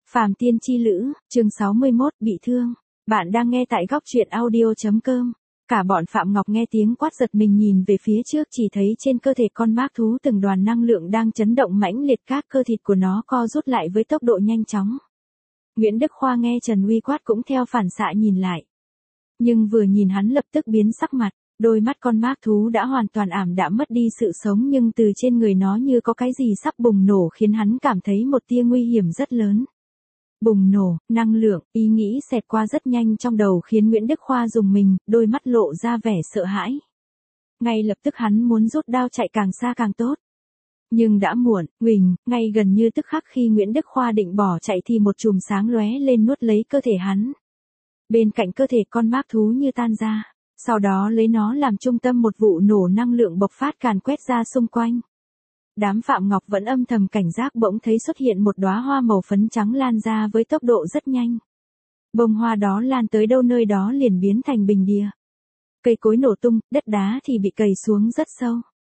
Phàm Tiên Chi Lữ, chương 61, bị thương. Bạn đang nghe tại góc truyện audio.com. Cả bọn Phạm Ngọc nghe tiếng quát giật mình nhìn về phía trước, chỉ thấy trên cơ thể con mác thú từng đoàn năng lượng đang chấn động mãnh liệt, các cơ thịt của nó co rút lại với tốc độ nhanh chóng. Nguyễn Đức Khoa nghe Trần Uy quát cũng theo phản xạ nhìn lại. Nhưng vừa nhìn hắn lập tức biến sắc mặt, đôi mắt con mác thú đã hoàn toàn ảm đạm mất đi sự sống, nhưng từ trên người nó như có cái gì sắp bùng nổ khiến hắn cảm thấy một tia nguy hiểm rất lớn. Bùng nổ, năng lượng, ý nghĩ xẹt qua rất nhanh trong đầu khiến Nguyễn Đức Khoa rùng mình, đôi mắt lộ ra vẻ sợ hãi. Ngay lập tức hắn muốn rút đao chạy càng xa càng tốt. Nhưng đã muộn, ngay gần như tức khắc khi Nguyễn Đức Khoa định bỏ chạy thì một chùm sáng lóe lên nuốt lấy cơ thể hắn. Bên cạnh cơ thể con mác thú như tan ra, sau đó lấy nó làm trung tâm một vụ nổ năng lượng bộc phát càn quét ra xung quanh. Đám Phạm Ngọc vẫn âm thầm cảnh giác, bỗng thấy xuất hiện một đóa hoa màu phấn trắng lan ra với tốc độ rất nhanh. Bông hoa đó lan tới đâu nơi đó liền biến thành bình địa. Cây cối nổ tung, đất đá thì bị cày xuống rất sâu.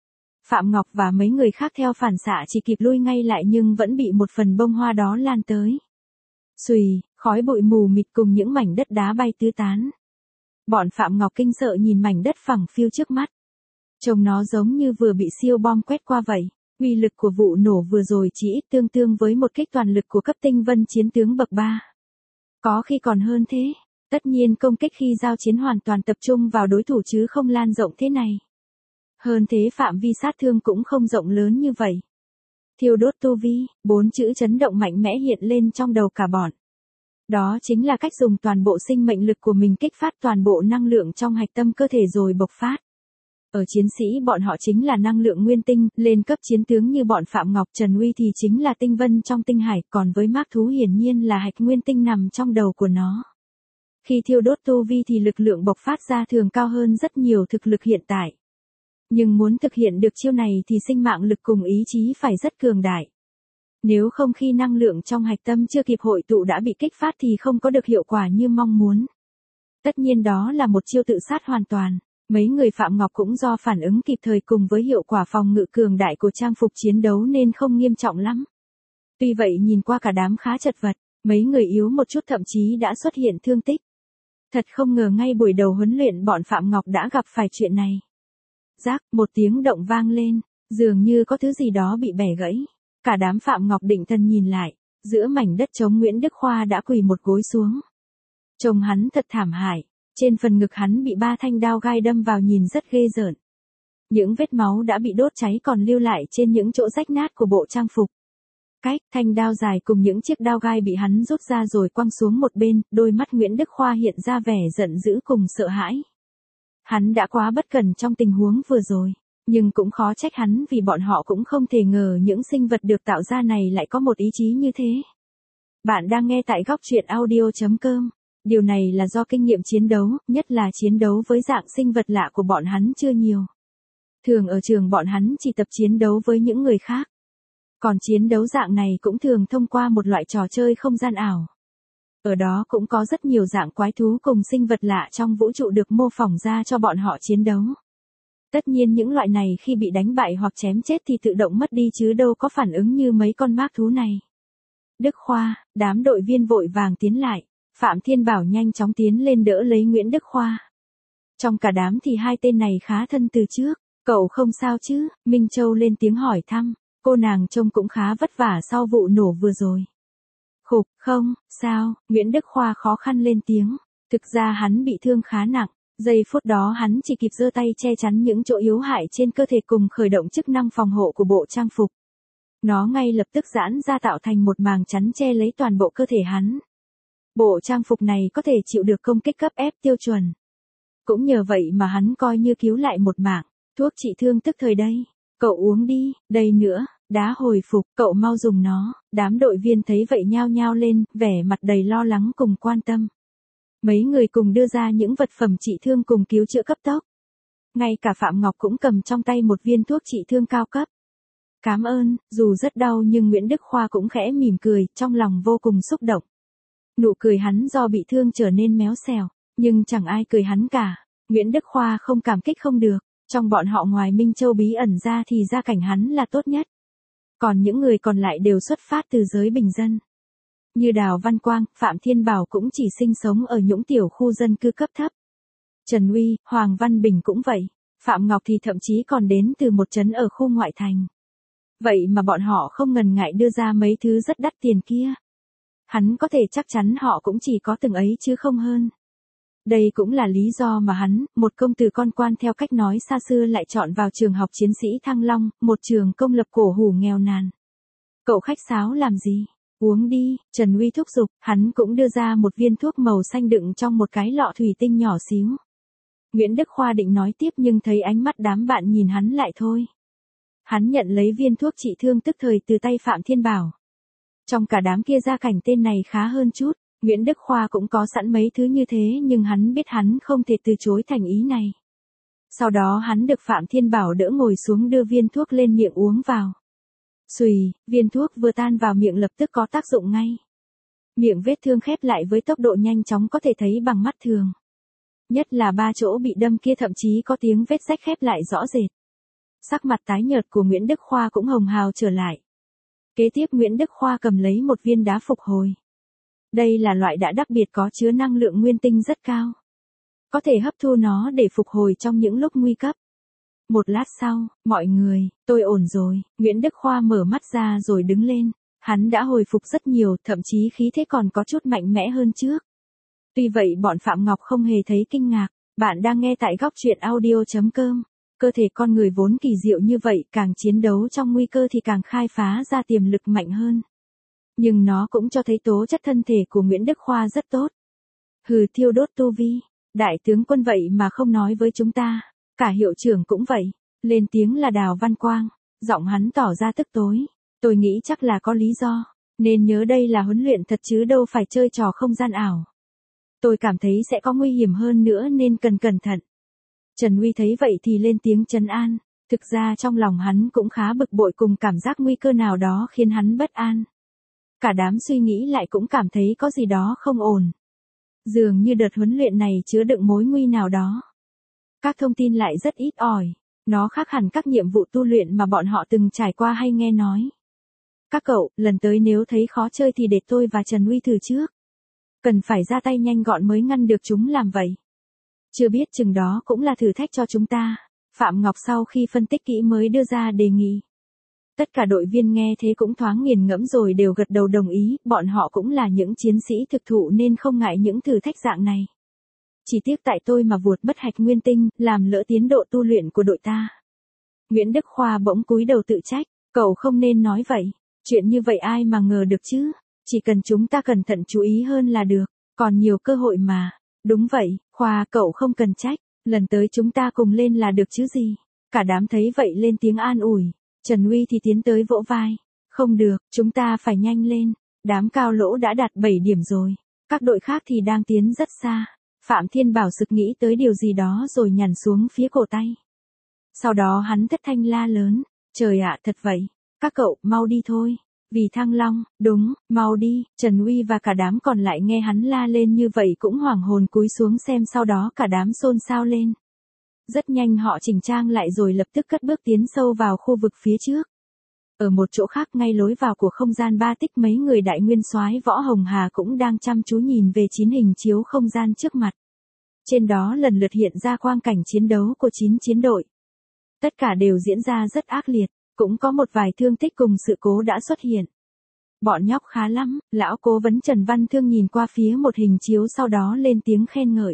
Phạm Ngọc và mấy người khác theo phản xạ chỉ kịp lui ngay lại nhưng vẫn bị một phần bông hoa đó lan tới. Xùy, khói bụi mù mịt cùng những mảnh đất đá bay tứ tán. Bọn Phạm Ngọc kinh sợ nhìn mảnh đất phẳng phiu trước mắt. Trông nó giống như vừa bị siêu bom quét qua vậy. Uy lực của vụ nổ vừa rồi chỉ ít tương đương với một kích toàn lực của cấp tinh vân chiến tướng bậc 3. Có khi còn hơn thế. Tất nhiên công kích khi giao chiến hoàn toàn tập trung vào đối thủ chứ không lan rộng thế này. Hơn thế phạm vi sát thương cũng không rộng lớn như vậy. Thiêu đốt tu vi, 4 chữ chấn động mạnh mẽ hiện lên trong đầu cả bọn. Đó chính là cách dùng toàn bộ sinh mệnh lực của mình kích phát toàn bộ năng lượng trong hạch tâm cơ thể rồi bộc phát. Ở chiến sĩ bọn họ chính là năng lượng nguyên tinh, lên cấp chiến tướng như bọn Phạm Ngọc Trần Uy thì chính là tinh vân trong tinh hải, còn với mác thú hiển nhiên là hạch nguyên tinh nằm trong đầu của nó. Khi thiêu đốt tu vi thì lực lượng bộc phát ra thường cao hơn rất nhiều thực lực hiện tại. Nhưng muốn thực hiện được chiêu này thì sinh mạng lực cùng ý chí phải rất cường đại. Nếu không khi năng lượng trong hạch tâm chưa kịp hội tụ đã bị kích phát thì không có được hiệu quả như mong muốn. Tất nhiên đó là một chiêu tự sát hoàn toàn. Mấy người Phạm Ngọc cũng do phản ứng kịp thời cùng với hiệu quả phòng ngự cường đại của trang phục chiến đấu nên không nghiêm trọng lắm. Tuy vậy nhìn qua cả đám khá chật vật, mấy người yếu một chút thậm chí đã xuất hiện thương tích. Thật không ngờ ngay buổi đầu huấn luyện bọn Phạm Ngọc đã gặp phải chuyện này. Rác, một tiếng động vang lên, dường như có thứ gì đó bị bẻ gãy. Cả đám Phạm Ngọc định thần nhìn lại, giữa mảnh đất trống Nguyễn Đức Khoa đã quỳ một gối xuống. Trông hắn thật thảm hại. Trên phần ngực hắn bị 3 thanh đao gai đâm vào nhìn rất ghê rợn. Những vết máu đã bị đốt cháy còn lưu lại trên những chỗ rách nát của bộ trang phục. Thanh đao dài cùng những chiếc đao gai bị hắn rút ra rồi quăng xuống một bên, đôi mắt Nguyễn Đức Khoa hiện ra vẻ giận dữ cùng sợ hãi. Hắn đã quá bất cẩn trong tình huống vừa rồi, nhưng cũng khó trách hắn vì bọn họ cũng không thể ngờ những sinh vật được tạo ra này lại có một ý chí như thế. Bạn đang nghe tại góc truyện audio.com. Điều này là do kinh nghiệm chiến đấu, nhất là chiến đấu với dạng sinh vật lạ của bọn hắn chưa nhiều. Thường ở trường bọn hắn chỉ tập chiến đấu với những người khác. Còn chiến đấu dạng này cũng thường thông qua một loại trò chơi không gian ảo. Ở đó cũng có rất nhiều dạng quái thú cùng sinh vật lạ trong vũ trụ được mô phỏng ra cho bọn họ chiến đấu. Tất nhiên những loại này khi bị đánh bại hoặc chém chết thì tự động mất đi chứ đâu có phản ứng như mấy con mác thú này. Đức Khoa, đám đội viên vội vàng tiến lại. Phạm Thiên Bảo nhanh chóng tiến lên đỡ lấy Nguyễn Đức Khoa. Trong cả đám thì 2 tên này khá thân từ trước. Cậu không sao chứ? Minh Châu lên tiếng hỏi thăm. Cô nàng trông cũng khá vất vả sau vụ nổ vừa rồi. Khục, không, sao? Nguyễn Đức Khoa khó khăn lên tiếng. Thực ra hắn bị thương khá nặng. Giây phút đó hắn chỉ kịp giơ tay che chắn những chỗ yếu hại trên cơ thể cùng khởi động chức năng phòng hộ của bộ trang phục. Nó ngay lập tức giãn ra tạo thành một màng chắn che lấy toàn bộ cơ thể hắn. Bộ trang phục này có thể chịu được công kích cấp ép tiêu chuẩn. Cũng nhờ vậy mà hắn coi như cứu lại một mạng. Thuốc trị thương tức thời đây. Cậu uống đi, đây nữa, đá hồi phục, cậu mau dùng nó. Đám đội viên thấy vậy nhao nhao lên, vẻ mặt đầy lo lắng cùng quan tâm. Mấy người cùng đưa ra những vật phẩm trị thương cùng cứu chữa cấp tốc. Ngay cả Phạm Ngọc cũng cầm trong tay một viên thuốc trị thương cao cấp. Cảm ơn, dù rất đau nhưng Nguyễn Đức Khoa cũng khẽ mỉm cười, trong lòng vô cùng xúc động. Nụ cười hắn do bị thương trở nên méo xèo, nhưng chẳng ai cười hắn cả. Nguyễn Đức Khoa không cảm kích không được, trong bọn họ ngoài Minh Châu bí ẩn ra thì gia cảnh hắn là tốt nhất. Còn những người còn lại đều xuất phát từ giới bình dân. Như Đào Văn Quang, Phạm Thiên Bảo cũng chỉ sinh sống ở những tiểu khu dân cư cấp thấp. Trần Uy, Hoàng Văn Bình cũng vậy. Phạm Ngọc thì thậm chí còn đến từ một trấn ở khu ngoại thành. Vậy mà bọn họ không ngần ngại đưa ra mấy thứ rất đắt tiền kia. Hắn có thể chắc chắn họ cũng chỉ có từng ấy chứ không hơn. Đây cũng là lý do mà hắn, một công tử con quan theo cách nói xa xưa lại chọn vào trường học chiến sĩ Thăng Long, một trường công lập cổ hủ nghèo nàn. Cậu khách sáo làm gì? Uống đi, Trần Uy thúc giục, hắn cũng đưa ra một viên thuốc màu xanh đựng trong một cái lọ thủy tinh nhỏ xíu. Nguyễn Đức Khoa định nói tiếp nhưng thấy ánh mắt đám bạn nhìn hắn lại thôi. Hắn nhận lấy viên thuốc trị thương tức thời từ tay Phạm Thiên Bảo. Trong cả đám kia gia cảnh tên này khá hơn chút, Nguyễn Đức Khoa cũng có sẵn mấy thứ như thế nhưng hắn biết hắn không thể từ chối thành ý này. Sau đó hắn được Phạm Thiên Bảo đỡ ngồi xuống đưa viên thuốc lên miệng uống vào. Xùy, viên thuốc vừa tan vào miệng lập tức có tác dụng ngay. Miệng vết thương khép lại với tốc độ nhanh chóng có thể thấy bằng mắt thường. Nhất là 3 chỗ bị đâm kia thậm chí có tiếng vết rách khép lại rõ rệt. Sắc mặt tái nhợt của Nguyễn Đức Khoa cũng hồng hào trở lại. Kế tiếp Nguyễn Đức Khoa cầm lấy một viên đá phục hồi. Đây là loại đá đặc biệt có chứa năng lượng nguyên tinh rất cao. Có thể hấp thu nó để phục hồi trong những lúc nguy cấp. Một lát sau, mọi người, tôi ổn rồi, Nguyễn Đức Khoa mở mắt ra rồi đứng lên. Hắn đã hồi phục rất nhiều, thậm chí khí thế còn có chút mạnh mẽ hơn trước. Tuy vậy bọn Phạm Ngọc không hề thấy kinh ngạc. Bạn đang nghe tại góc truyện audio.com. Cơ thể con người vốn kỳ diệu như vậy, càng chiến đấu trong nguy cơ thì càng khai phá ra tiềm lực mạnh hơn. Nhưng nó cũng cho thấy tố chất thân thể của Nguyễn Đức Khoa rất tốt. Hừ, thiêu đốt tu vi. Đại tướng quân vậy mà không nói với chúng ta. Cả hiệu trưởng cũng vậy. Lên tiếng là Đào Văn Quang. Giọng hắn tỏ ra tức tối. Tôi nghĩ chắc là có lý do. Nên nhớ đây là huấn luyện thật chứ đâu phải chơi trò không gian ảo. Tôi cảm thấy sẽ có nguy hiểm hơn nữa nên cần cẩn thận. Trần Uy thấy vậy thì lên tiếng trấn an. Thực ra trong lòng hắn cũng khá bực bội cùng cảm giác nguy cơ nào đó khiến hắn bất an. Cả đám suy nghĩ lại cũng cảm thấy có gì đó không ổn. Dường như đợt huấn luyện này chứa đựng mối nguy nào đó. Các thông tin lại rất ít ỏi. Nó khác hẳn các nhiệm vụ tu luyện mà bọn họ từng trải qua hay nghe nói. Các cậu, lần tới nếu thấy khó chơi thì để tôi và Trần Uy thử trước. Cần phải ra tay nhanh gọn mới ngăn được chúng làm vậy. Chưa biết chừng đó cũng là thử thách cho chúng ta. Phạm Ngọc sau khi phân tích kỹ mới đưa ra đề nghị. Tất cả đội viên nghe thế cũng thoáng nghiền ngẫm rồi đều gật đầu đồng ý, bọn họ cũng là những chiến sĩ thực thụ nên không ngại những thử thách dạng này. Chỉ tiếc tại tôi mà vuột mất hạch nguyên tinh, làm lỡ tiến độ tu luyện của đội ta. Nguyễn Đức Khoa bỗng cúi đầu tự trách, cậu không nên nói vậy, chuyện như vậy ai mà ngờ được chứ, chỉ cần chúng ta cẩn thận chú ý hơn là được, còn nhiều cơ hội mà. Đúng vậy, Khoa cậu không cần trách, lần tới chúng ta cùng lên là được chứ gì. Cả đám thấy vậy lên tiếng an ủi. Trần Uy thì tiến tới vỗ vai. Không được, chúng ta phải nhanh lên. Đám Cao Lỗ đã đạt 7 điểm rồi. Các đội khác thì đang tiến rất xa. Phạm Thiên Bảo sực nghĩ tới điều gì đó rồi nhằn xuống phía cổ tay. Sau đó hắn thất thanh la lớn. Trời ạ, thật vậy. Các cậu, mau đi thôi. Vì Thăng Long, đúng, mau đi. Trần Uy và cả đám còn lại nghe hắn la lên như vậy cũng hoảng hồn cúi xuống xem, sau đó cả đám xôn xao lên. Rất nhanh họ chỉnh trang lại rồi lập tức cất bước tiến sâu vào khu vực phía trước. Ở một chỗ khác ngay lối vào của không gian ba tích, mấy người đại nguyên soái Võ Hồng Hà cũng đang chăm chú nhìn về 9 hình chiếu không gian trước mặt. Trên đó lần lượt hiện ra quang cảnh chiến đấu của 9 chiến đội. Tất cả đều diễn ra rất ác liệt, cũng có một vài thương tích cùng sự cố đã xuất hiện. Bọn nhóc khá lắm, lão cố vấn Trần Văn Thương nhìn qua phía một hình chiếu sau đó lên tiếng khen ngợi.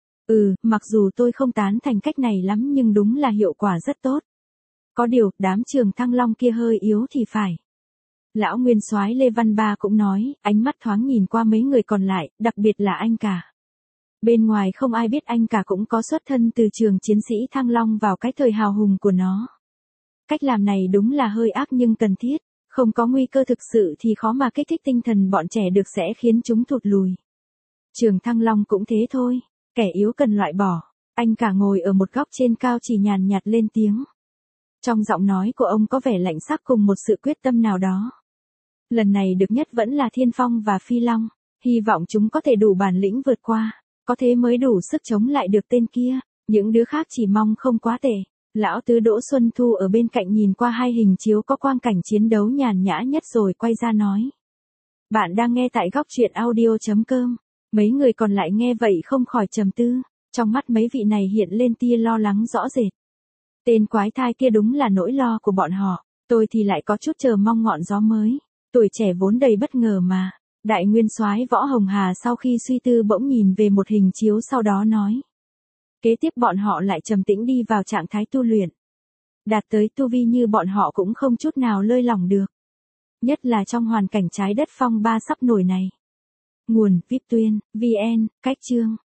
Mặc dù tôi không tán thành cách này lắm nhưng đúng là hiệu quả rất tốt. Có điều, đám trường Thăng Long kia hơi yếu thì phải. Lão nguyên soái Lê Văn Ba cũng nói, ánh mắt thoáng nhìn qua mấy người còn lại, đặc biệt là anh cả. Bên ngoài không ai biết anh cả cũng có xuất thân từ trường chiến sĩ Thăng Long vào cái thời hào hùng của nó. Cách làm này đúng là hơi ác nhưng cần thiết, không có nguy cơ thực sự thì khó mà kích thích tinh thần bọn trẻ được sẽ khiến chúng thụt lùi. Trường Thăng Long cũng thế thôi, kẻ yếu cần loại bỏ. Anh cả ngồi ở một góc trên cao chỉ nhàn nhạt lên tiếng. Trong giọng nói của ông có vẻ lạnh sắc cùng một sự quyết tâm nào đó. Lần này được nhất vẫn là Thiên Phong và Phi Long, hy vọng chúng có thể đủ bản lĩnh vượt qua, có thế mới đủ sức chống lại được tên kia, những đứa khác chỉ mong không quá tệ. Lão tứ Đỗ Xuân Thu ở bên cạnh nhìn qua hai hình chiếu có quang cảnh chiến đấu nhàn nhã nhất rồi quay ra nói. Bạn đang nghe tại góc truyện audio.com. Mấy người còn lại nghe vậy không khỏi trầm tư, trong mắt mấy vị này hiện lên tia lo lắng rõ rệt. Tên quái thai kia đúng là nỗi lo của bọn họ, tôi thì lại có chút chờ mong ngọn gió mới. Tuổi trẻ vốn đầy bất ngờ mà. Đại nguyên soái Võ Hồng Hà sau khi suy tư bỗng nhìn về một hình chiếu sau đó nói. Kế tiếp bọn họ lại trầm tĩnh đi vào trạng thái tu luyện. Đạt tới tu vi như bọn họ cũng không chút nào lơi lỏng được. Nhất là trong hoàn cảnh trái đất phong ba sắp nổi này. Nguồn: Vip Tuyên, VN, Cách chương.